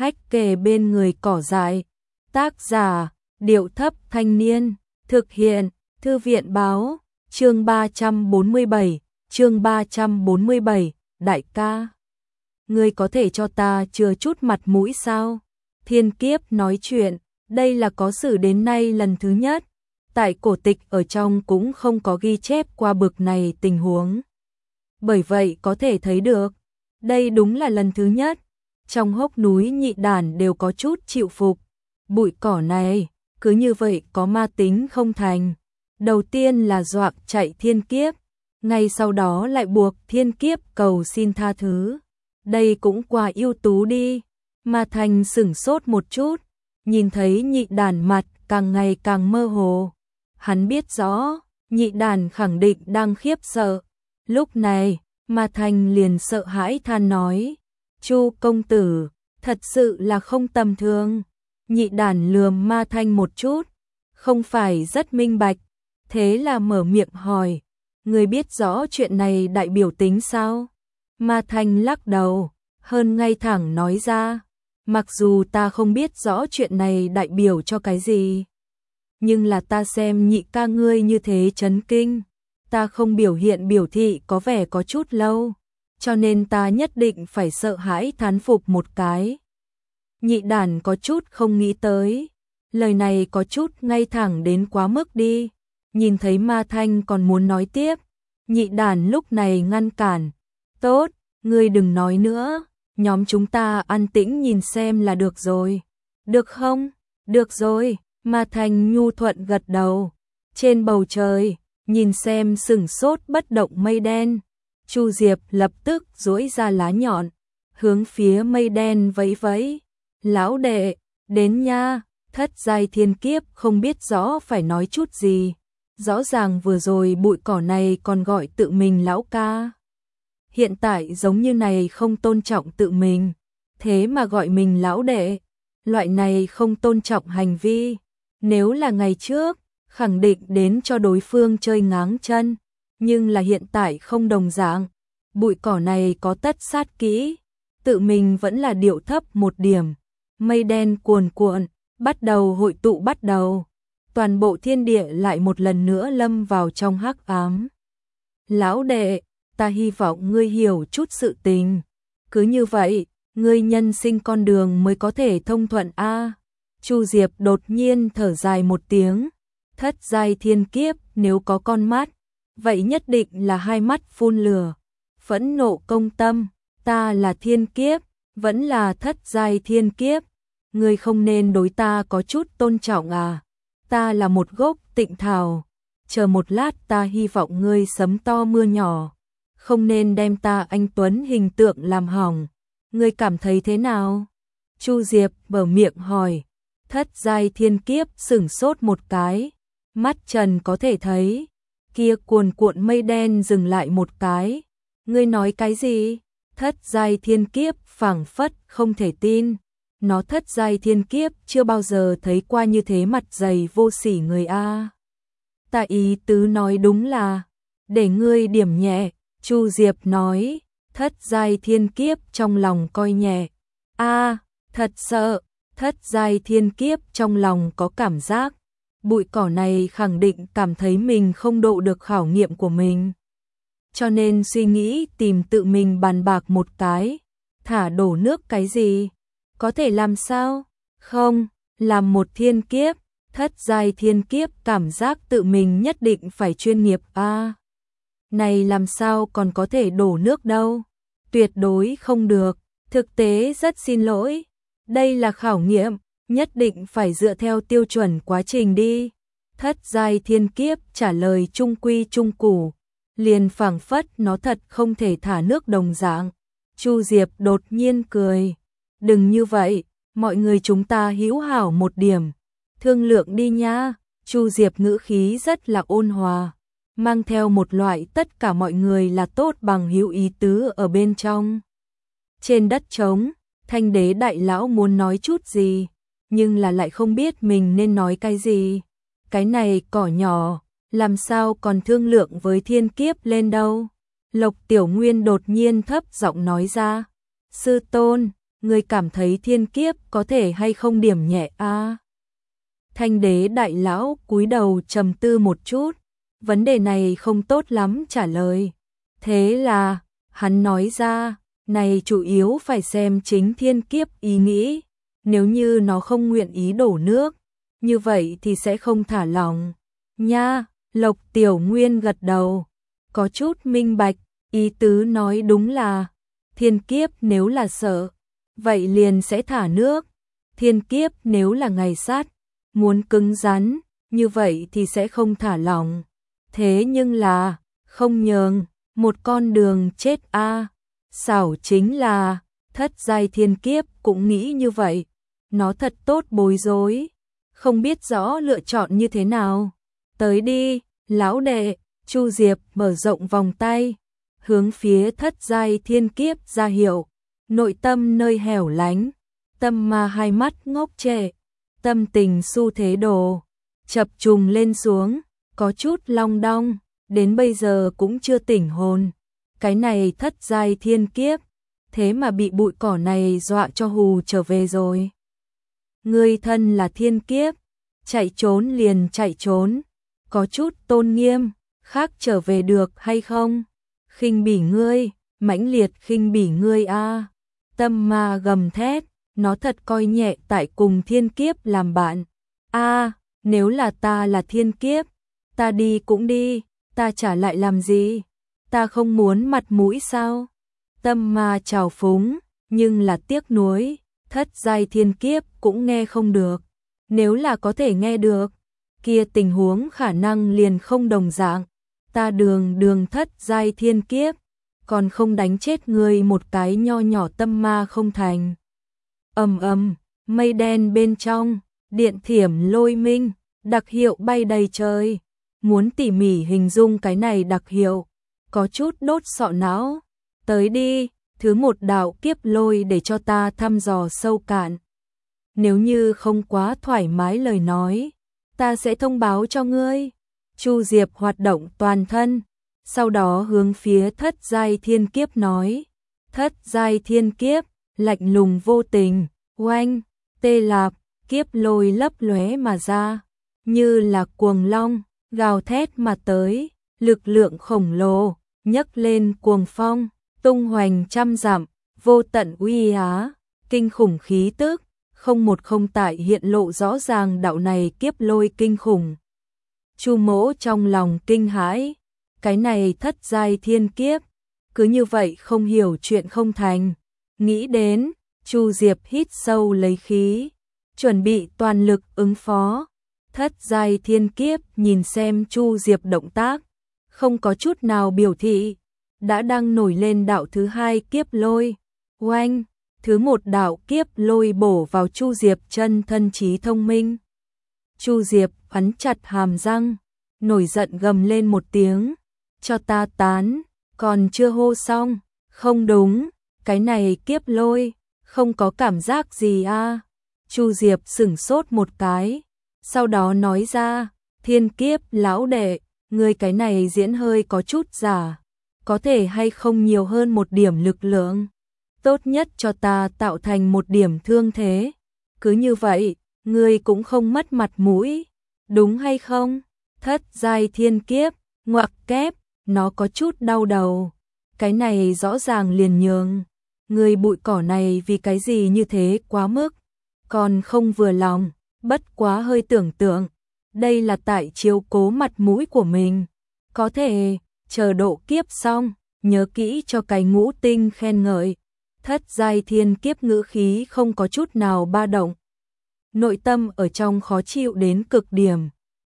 Hách kề bên người cỏ dại. Tác giả, Điệu Thấp Thanh Niên. Thực hiện, Thư viện Báo. Chương 347, đại ca. Ngươi có thể cho ta chừa chút mặt mũi sao? Thiên Kiếp nói chuyện, đây là có sử đến nay lần thứ nhất. Tại cổ tịch ở trong cũng không có ghi chép qua bực này tình huống. Bởi vậy có thể thấy được, đây đúng là lần thứ nhất. Trong hốc núi Nhị Đản đều có chút chịu phục. Bụi cỏ này, cứ như vậy có ma tính không thành. Đầu tiên là dọa chạy Thiên Kiếp, ngay sau đó lại buộc Thiên Kiếp cầu xin tha thứ. Đây cũng quá ưu tú đi. Ma Thành sửng sốt một chút, nhìn thấy Nhị Đản mặt càng ngày càng mơ hồ. Hắn biết rõ, Nhị Đản khẳng định đang khiếp sợ. Lúc này, Ma Thành liền sợ hãi than nói, Chu công tử, thật sự là không tầm thường. Nhị Đản lườm Ma Thanh một chút, không phải rất minh bạch, thế là mở miệng hỏi, người biết rõ chuyện này đại biểu tính sao? Ma Thanh lắc đầu, hơn ngay thẳng nói ra, mặc dù ta không biết rõ chuyện này đại biểu cho cái gì, nhưng là ta xem nhị ca ngươi như thế chấn kinh, ta không biểu hiện biểu thị có vẻ có chút lâu, cho nên ta nhất định phải sợ hãi thán phục một cái. Nhị Đản có chút không nghĩ tới, lời này có chút ngay thẳng đến quá mức đi. Nhìn thấy Ma Thanh còn muốn nói tiếp, Nhị Đản lúc này ngăn cản, tốt, ngươi đừng nói nữa, nhóm chúng ta an tĩnh nhìn xem là được rồi. Được không? Được rồi, Ma Thanh nhu thuận gật đầu. Trên bầu trời, nhìn xem sừng sốt bất động mây đen, Chu Diệp lập tức duỗi ra lá nhọn, hướng phía mây đen vẫy vẫy. Lão đệ, đến nha. Thất giai Thiên Kiếp không biết rõ phải nói chút gì. Rõ ràng vừa rồi bụi cỏ này còn gọi tự mình lão ca. Hiện tại giống như này không tôn trọng tự mình, thế mà gọi mình lão đệ. Loại này không tôn trọng hành vi, nếu là ngày trước, khẳng định đến cho đối phương chơi ngáng chân. Nhưng là hiện tại không đồng dạng, bụi cỏ này có tất sát kỹ, tự mình vẫn là điệu thấp một điểm. Mây đen cuồn cuộn, bắt đầu hội tụ bắt đầu. Toàn bộ thiên địa lại một lần nữa lâm vào trong hắc ám. Lão đệ, ta hy vọng ngươi hiểu chút sự tình. Cứ như vậy, ngươi nhân sinh con đường mới có thể thông thuận a. Chu Diệp đột nhiên thở dài một tiếng. Thất giai Thiên Kiếp nếu có con mắt, vậy nhất định là hai mắt phun lửa. Phẫn nộ công tâm, ta là Thiên Kiếp, vẫn là thất giai Thiên Kiếp. Ngươi không nên đối ta có chút tôn trọng à? Ta là một gốc tịnh thảo, chờ một lát ta hy vọng ngươi sấm to mưa nhỏ, không nên đem ta anh tuấn hình tượng làm hỏng. Ngươi cảm thấy thế nào? Chu Diệp mở miệng hỏi. Thất giai Thiên Kiếp sửng sốt một cái, mắt trần có thể thấy, kia cuồn cuộn mây đen dừng lại một cái. Ngươi nói cái gì? Thất giai Thiên Kiếp phảng phất không thể tin. Nó thất giai Thiên Kiếp chưa bao giờ thấy qua như thế mặt dày vô sỉ người a. Ta ý tứ nói đúng là, để ngươi điểm nhẹ. Chu Diệp nói, thất giai Thiên Kiếp trong lòng coi nhẹ. A, thật sợ, thất giai Thiên Kiếp trong lòng có cảm giác, bụi cỏ này khẳng định cảm thấy mình không độ được khảo nghiệm của mình. Cho nên suy nghĩ tìm tự mình bàn bạc một cái, thả đổ nước cái gì? Có thể làm sao? Không, làm một Thiên Kiếp, thất giai Thiên Kiếp cảm giác tự mình nhất định phải chuyên nghiệp a. Này làm sao còn có thể đổ nước đâu? Tuyệt đối không được, thực tế rất xin lỗi. Đây là khảo nghiệm, nhất định phải dựa theo tiêu chuẩn quá trình đi. Thất giai Thiên Kiếp trả lời trung quy trung củ, liền phảng phất nó thật không thể thả nước đồng dạng. Chu Diệp đột nhiên cười. Đừng như vậy, mọi người chúng ta hữu hảo một điểm. Thương lượng đi nha. Chu Diệp ngữ khí rất là ôn hòa, mang theo một loại tất cả mọi người là tốt bằng hữu ý tứ ở bên trong. Trên đất trống, Thanh Đế đại lão muốn nói chút gì, nhưng là lại không biết mình nên nói cái gì. Cái này cỏ nhỏ, làm sao còn thương lượng với Thiên Kiếp lên đâu. Lộc Tiểu Nguyên đột nhiên thấp giọng nói ra, sư tôn, ngươi cảm thấy thiên kiếp có thể hay không điểm nhẹ a? Thanh đế đại lão cúi đầu trầm tư một chút, vấn đề này không tốt lắm trả lời. Thế là, hắn nói ra, này chủ yếu phải xem chính thiên kiếp ý nghĩ, nếu như nó không nguyện ý đổ nước, như vậy thì sẽ không thả lỏng. Nha, Lộc Tiểu Nguyên gật đầu, có chút minh bạch, ý tứ nói đúng là, thiên kiếp nếu là sợ, vậy liền sẽ thả nước, thiên kiếp nếu là ngày sát, muốn cứng rắn, như vậy thì sẽ không thả lỏng. Thế nhưng là, không nhường, một con đường chết a. Xảo chính là, thất giai thiên kiếp cũng nghĩ như vậy, nó thật tốt bối rối, không biết rõ lựa chọn như thế nào. Tới đi, lão đệ, Chu Diệp mở rộng vòng tay, hướng phía thất giai thiên kiếp ra hiệu, nội tâm nơi hẻo lánh, tâm ma hai mắt ngốc trệ, tâm tình xu thế đồ, chập trùng lên xuống, có chút long đong, đến bây giờ cũng chưa tỉnh hồn. Cái này thất giai thiên kiếp, thế mà bị bụi cỏ này dọa cho hù trở về rồi. Ngươi thân là thiên kiếp, chạy trốn liền chạy trốn, có chút tôn nghiêm, khác trở về được hay không? Khinh bỉ ngươi, mãnh liệt khinh bỉ ngươi a. Tâm ma gầm thét, nó thật coi nhẹ tại cùng thiên kiếp làm bạn. A, nếu là ta là thiên kiếp, ta đi cũng đi, ta trả lại làm gì? Ta không muốn mặt mũi sao? Tâm ma trào phúng, nhưng là tiếc nuối, thất giai thiên kiếp cũng nghe không được. Nếu là có thể nghe được, kia tình huống khả năng liền không đồng dạng. Ta đường thất giai thiên kiếp, còn không đánh chết người một cái nho nhỏ tâm ma không thành. Ầm, mây đen bên trong, điện thiểm lôi minh, đặc hiệu bay đầy trời. Muốn tỉ mỉ hình dung cái này đặc hiệu, có chút đốt sọ não. Tới đi, thứ một đạo kiếp lôi để cho ta thăm dò sâu cạn. Nếu như không quá thoải mái lời nói, ta sẽ thông báo cho ngươi. Chu Diệp hoạt động toàn thân, sau đó hướng phía thất giai thiên kiếp nói. Thất giai thiên kiếp, lạnh lùng vô tình, oanh, tê lạp, kiếp lôi lấp lóe mà ra, như là cuồng long, gào thét mà tới, lực lượng khổng lồ, nhấc lên cuồng phong, tung hoành trăm dặm, vô tận uy á, kinh khủng khí tức, không một không tại hiện lộ rõ ràng đạo này kiếp lôi kinh khủng. Chu Mỗ trong lòng kinh hãi, cái này thất giai thiên kiếp, cứ như vậy không hiểu chuyện không thành. Nghĩ đến, Chu Diệp hít sâu lấy khí, chuẩn bị toàn lực ứng phó. Thất giai thiên kiếp nhìn xem Chu Diệp động tác, không có chút nào biểu thị, đã đang nổi lên đạo thứ hai kiếp lôi. Oanh, thứ một đạo kiếp lôi bổ vào Chu Diệp chân thân trí thông minh. Chu Diệp cắn chặt hàm răng, nổi giận gầm lên một tiếng, cho ta tán, còn chưa hô xong, không đúng, cái này kiếp lôi, không có cảm giác gì a. Chu Diệp sửng sốt một cái, sau đó nói ra, thiên kiếp lão đệ, ngươi cái này diễn hơi có chút giả, có thể hay không nhiều hơn một điểm lực lượng, tốt nhất cho ta tạo thành một điểm thương thế, cứ như vậy, ngươi cũng không mất mặt mũi, đúng hay không? Thất giai thiên kiếp, ngoặc kép, nó có chút đau đầu, cái này rõ ràng liền nhường, ngươi bụi cỏ này vì cái gì như thế quá mức, còn không vừa lòng, bất quá hơi tưởng tượng, đây là tại chiếu cố mặt mũi của mình, có thể, chờ độ kiếp xong, nhớ kỹ cho cái ngũ tinh khen ngợi. Thất giai thiên kiếp ngữ khí không có chút nào ba động, nội tâm ở trong khó chịu đến cực điểm,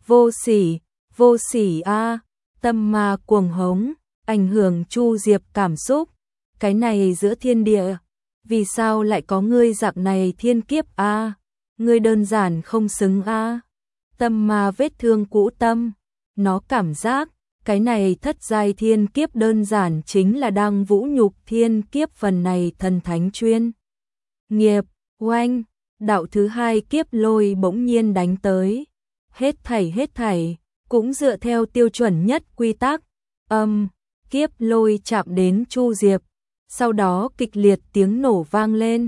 vô sỉ a, tâm ma cuồng hống, ảnh hưởng Chu Diệp cảm xúc, cái này giữa thiên địa, vì sao lại có ngươi dạng này thiên kiếp a, ngươi đơn giản không xứng a. Tâm ma vết thương cũ tâm, nó cảm giác, cái này thất giai thiên kiếp đơn giản chính là đang vũ nhục thiên kiếp phần này thần thánh chuyên nghiệp. Oanh, đạo thứ hai kiếp lôi bỗng nhiên đánh tới, hết thảy, cũng dựa theo tiêu chuẩn nhất quy tắc, kiếp lôi chạm đến Chu Diệp, sau đó kịch liệt tiếng nổ vang lên,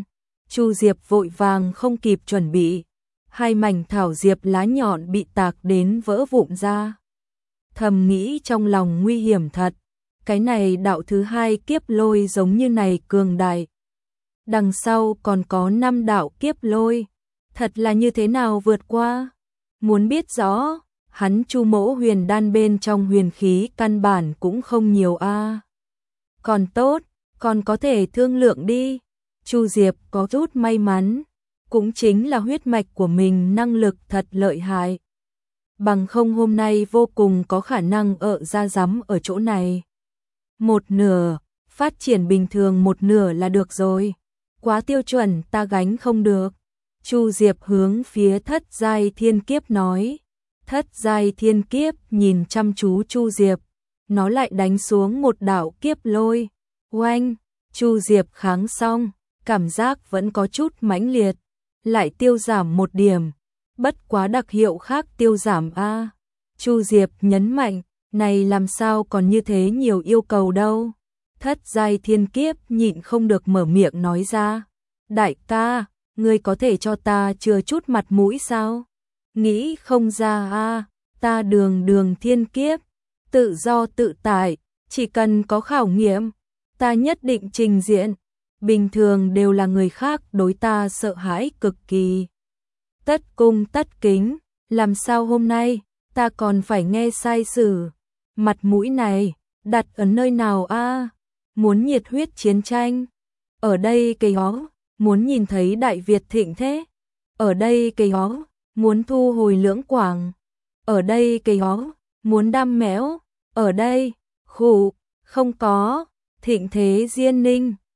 Chu Diệp vội vàng không kịp chuẩn bị, hai mảnh thảo diệp lá nhọn bị tạc đến vỡ vụn ra. Thầm nghĩ trong lòng nguy hiểm thật, cái này đạo thứ hai kiếp lôi giống như này cường đại. Đằng sau còn có 5 đạo kiếp lôi, thật là như thế nào vượt qua? Muốn biết rõ, hắn Chu Mỗ huyền đan bên trong huyền khí căn bản cũng không nhiều a. Còn tốt, còn có thể thương lượng đi. Chu Diệp có chút may mắn, cũng chính là huyết mạch của mình năng lực thật lợi hại. Bằng không hôm nay vô cùng có khả năng ra rắm ở chỗ này. Một nửa, phát triển bình thường một nửa là được rồi. Quá tiêu chuẩn ta gánh không được. Chu Diệp hướng phía Thất Giai Thiên Kiếp nói. Thất Giai Thiên Kiếp nhìn chăm chú Chu Diệp, nó lại đánh xuống một đạo kiếp lôi. Oanh, Chu Diệp kháng xong, cảm giác vẫn có chút mãnh liệt, lại tiêu giảm một điểm, bất quá đặc hiệu khác tiêu giảm a. Chu Diệp nhấn mạnh, này làm sao còn như thế nhiều yêu cầu đâu. Thất Giai Thiên Kiếp nhịn không được mở miệng nói ra, đại ca, ngươi có thể cho ta chừa chút mặt mũi sao? Nghĩ không ra a, ta đường thiên kiếp, tự do tự tại, chỉ cần có khảo nghiệm, ta nhất định trình diện. Bình thường đều là người khác đối ta sợ hãi cực kỳ. Tất cung tất kính, làm sao hôm nay ta còn phải nghe sai sử? Mặt mũi này đặt ở nơi nào a? Muốn nhiệt huyết chiến tranh? Ở đây cây hó, muốn nhìn thấy Đại Việt thịnh thế? Ở đây cây hó, muốn thu hồi Lưỡng Quảng? Ở đây cây hó, muốn đam mẽo? Ở đây, khụ, không có, thịnh thế Diên Ninh.